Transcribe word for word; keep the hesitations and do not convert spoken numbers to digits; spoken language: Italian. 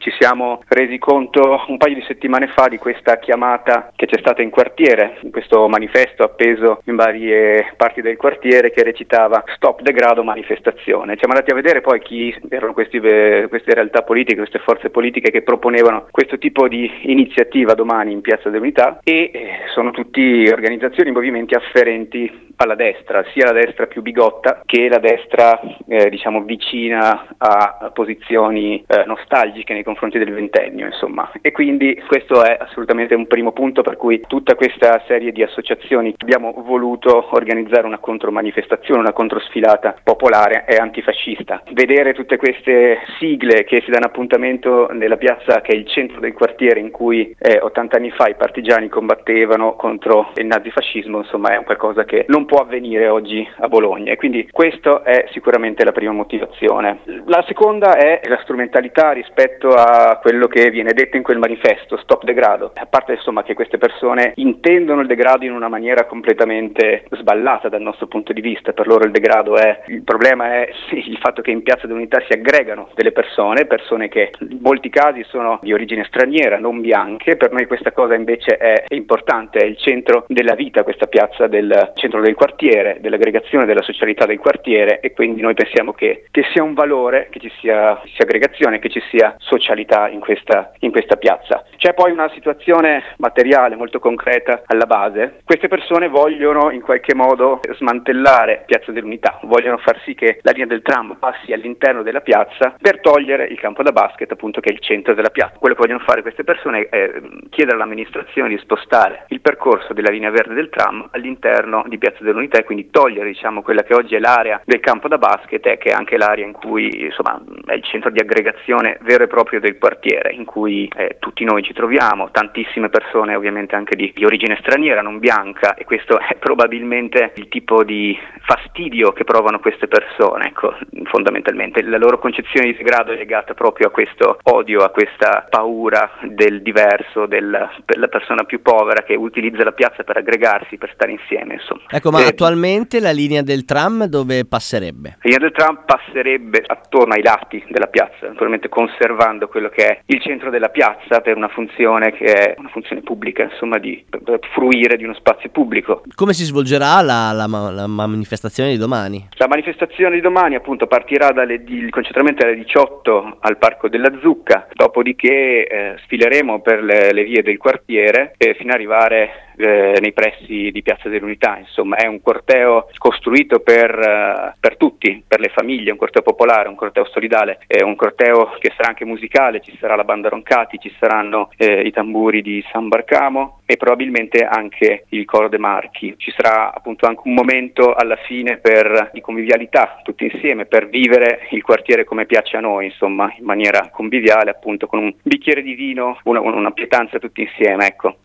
Ci siamo resi conto un paio di settimane fa di questa chiamata che c'è stata in quartiere, in questo manifesto appeso in varie parti del quartiere che recitava "Stop degrado manifestazione". Siamo andati a vedere poi chi erano questi, queste realtà politiche, queste forze politiche che proponevano questo tipo di iniziativa domani in Piazza dell'Unità, e sono tutti organizzazioni, movimenti afferenti alla destra, sia la destra più bigotta che la destra eh, diciamo vicina a posizioni eh, nostalgiche nei confronti del ventennio, insomma. E quindi questo è assolutamente un primo punto per cui tutta questa serie di associazioni abbiamo voluto organizzare una contromanifestazione, una controsfilata popolare e antifascista. Vedere tutte queste sigle che si danno appuntamento nella piazza che è il centro del quartiere in cui eh, ottanta anni fa i partigiani combattevano contro il nazifascismo, insomma, è un qualcosa che non può avvenire oggi a Bologna, e quindi questa è sicuramente la prima motivazione. La seconda è la strumentalità rispetto a quello che viene detto in quel manifesto Stop Degrado, a parte insomma che queste persone intendono il degrado in una maniera completamente sballata dal nostro punto di vista. Per loro il degrado è, il problema è sì, il fatto che in Piazza dell'Unità si aggregano delle persone, persone che in molti casi sono di origine straniera, non bianche. Per noi questa cosa invece è importante, è il centro della vita, questa piazza del centro del quartiere, dell'aggregazione, della socialità del quartiere, e quindi noi pensiamo che, che sia un valore, che ci sia, ci sia aggregazione, che ci sia socialità in questa, in questa piazza. C'è poi una situazione materiale molto concreta alla base. Queste persone vogliono in qualche modo smantellare Piazza dell'Unità, vogliono far sì che la linea del tram passi all'interno della piazza per togliere il campo da basket, appunto, che è il centro della piazza. Quello che vogliono fare queste persone è chiedere all'amministrazione di spostare il percorso della linea verde del tram all'interno di Piazza dell'Unità e quindi togliere, diciamo, quella che oggi è l'area del campo da basket, e che è anche l'area in cui, insomma, è il centro di aggregazione vero e proprio del quartiere, in cui eh, tutti noi ci troviamo, tantissime persone ovviamente anche di, di origine straniera, non bianca, e questo è probabilmente il tipo di fastidio che provano queste persone. Ecco, fondamentalmente la loro concezione di degrado è legata proprio a questo odio, a questa paura del diverso, del, della persona più povera che utilizza la piazza per aggregarsi, per stare insieme, insomma. Ecco, ma Eh, attualmente la linea del tram dove passerebbe? La linea del tram passerebbe attorno ai lati della piazza, naturalmente conservando quello che è il centro della piazza per una funzione che è una funzione pubblica, insomma, di per fruire di uno spazio pubblico. Come si svolgerà la, la, la manifestazione di domani? La manifestazione di domani, appunto, partirà dalle, di, il concentramento alle diciotto al Parco della Zucca, dopodiché eh, sfileremo per le, le vie del quartiere eh, fino ad arrivare eh, nei pressi di Piazza dell'Unità. Insomma, è un corteo costruito per, uh, per tutti, per le famiglie, un corteo popolare, un corteo solidale, è un corteo che sarà anche musicale. Ci sarà la banda Roncati, ci saranno eh, i tamburi di San Barcamo e probabilmente anche il coro De Marchi. Ci sarà appunto anche un momento alla fine per di convivialità, tutti insieme, per vivere il quartiere come piace a noi, insomma, in maniera conviviale, appunto, con un bicchiere di vino, una, una pietanza tutti insieme, ecco.